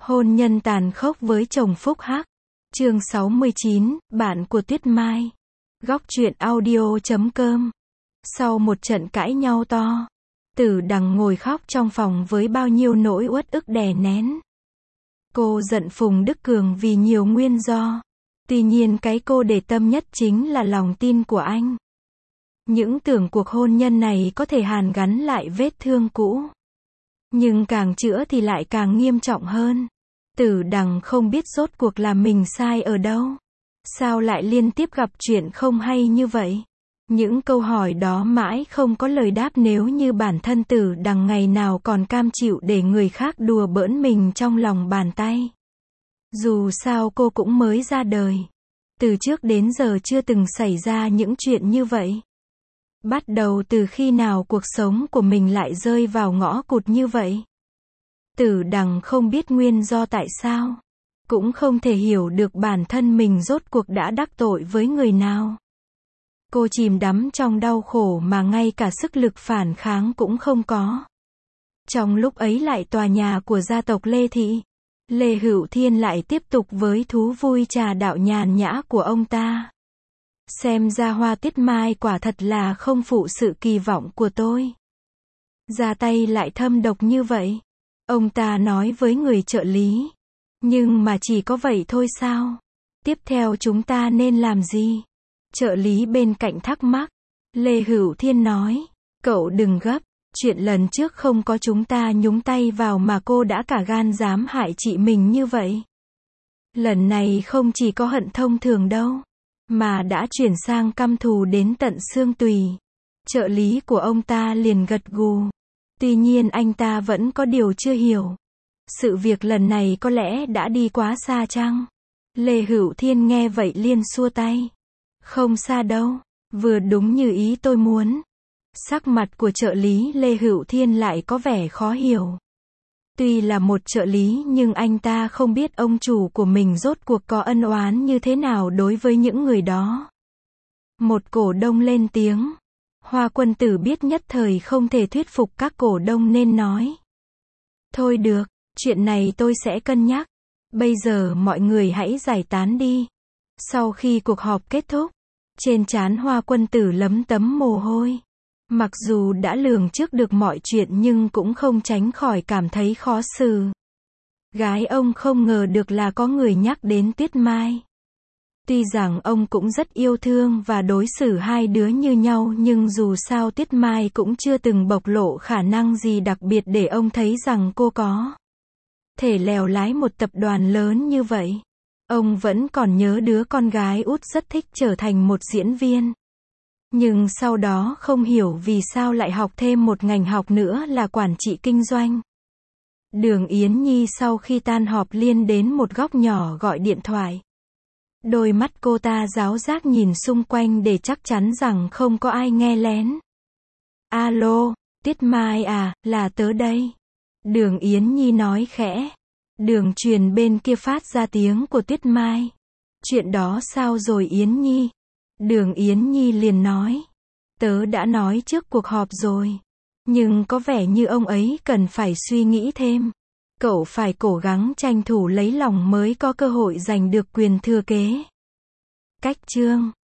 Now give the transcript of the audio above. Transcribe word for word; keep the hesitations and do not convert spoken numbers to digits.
Hôn nhân tàn khốc với chồng phúc hắc. Chương sáu mươi chín, bạn của Tuyết Mai. Góc truyện audio chấm com. Sau một trận cãi nhau to, Tử Đằng ngồi khóc trong phòng với bao nhiêu nỗi uất ức đè nén. Cô giận Phùng Đức Cường vì nhiều nguyên do. Tuy nhiên cái cô để tâm nhất chính là lòng tin của anh. Những tưởng cuộc hôn nhân này có thể hàn gắn lại vết thương cũ. Nhưng càng chữa thì lại càng nghiêm trọng hơn. Tử Đằng không biết rốt cuộc là mình sai ở đâu. Sao lại liên tiếp gặp chuyện không hay như vậy? Những câu hỏi đó mãi không có lời đáp nếu như bản thân Tử Đằng ngày nào còn cam chịu để người khác đùa bỡn mình trong lòng bàn tay. Dù sao cô cũng mới ra đời. Từ trước đến giờ chưa từng xảy ra những chuyện như vậy. Bắt đầu từ khi nào cuộc sống của mình lại rơi vào ngõ cụt như vậy? Tử Đằng không biết nguyên do tại sao. Cũng không thể hiểu được bản thân mình rốt cuộc đã đắc tội với người nào. Cô chìm đắm trong đau khổ mà ngay cả sức lực phản kháng cũng không có. Trong lúc ấy lại tòa nhà của gia tộc Lê Thị. Lê Hữu Thiên lại tiếp tục với thú vui trà đạo nhàn nhã của ông ta. Xem ra Hoa Tuyết Mai quả thật là không phụ sự kỳ vọng của tôi. Ra tay lại thâm độc như vậy. Ông ta nói với người trợ lý. Nhưng mà chỉ có vậy thôi sao? Tiếp theo chúng ta nên làm gì? Trợ lý bên cạnh thắc mắc. Lê Hữu Thiên nói. Cậu đừng gấp. Chuyện lần trước không có chúng ta nhúng tay vào mà cô đã cả gan dám hại chị mình như vậy. Lần này không chỉ có hận thông thường đâu. Mà đã chuyển sang căm thù đến tận xương tùy. Trợ lý của ông ta liền gật gù. Tuy nhiên anh ta vẫn có điều chưa hiểu. Sự việc lần này có lẽ đã đi quá xa chăng? Lê Hữu Thiên nghe vậy liền xua tay. Không xa đâu, vừa đúng như ý tôi muốn. Sắc mặt của trợ lý Lê Hữu Thiên lại có vẻ khó hiểu. Tuy là một trợ lý nhưng anh ta không biết ông chủ của mình rốt cuộc có ân oán như thế nào đối với những người đó. Một cổ đông lên tiếng. Hoa Quân Tử biết nhất thời không thể thuyết phục các cổ đông nên nói. Thôi được, chuyện này tôi sẽ cân nhắc. Bây giờ mọi người hãy giải tán đi. Sau khi cuộc họp kết thúc, trên trán Hoa Quân Tử lấm tấm mồ hôi. Mặc dù đã lường trước được mọi chuyện nhưng cũng không tránh khỏi cảm thấy khó xử. Gái ông không ngờ được là có người nhắc đến Tuyết Mai. Tuy rằng ông cũng rất yêu thương và đối xử hai đứa như nhau nhưng dù sao Tuyết Mai cũng chưa từng bộc lộ khả năng gì đặc biệt để ông thấy rằng cô có thể lèo lái một tập đoàn lớn như vậy. Ông vẫn còn nhớ đứa con gái út rất thích trở thành một diễn viên. Nhưng sau đó không hiểu vì sao lại học thêm một ngành học nữa là quản trị kinh doanh. Đường Yến Nhi sau khi tan họp liên đến một góc nhỏ gọi điện thoại. Đôi mắt cô ta giáo giác nhìn xung quanh để chắc chắn rằng không có ai nghe lén. Alo, Tuyết Mai à, là tớ đây. Đường Yến Nhi nói khẽ. Đường truyền bên kia phát ra tiếng của Tuyết Mai. Chuyện đó sao rồi Yến Nhi? Đường Yến Nhi liền nói. Tớ đã nói trước cuộc họp rồi. Nhưng có vẻ như ông ấy cần phải suy nghĩ thêm. Cậu phải cố gắng tranh thủ lấy lòng mới có cơ hội giành được quyền thừa kế. Cách chương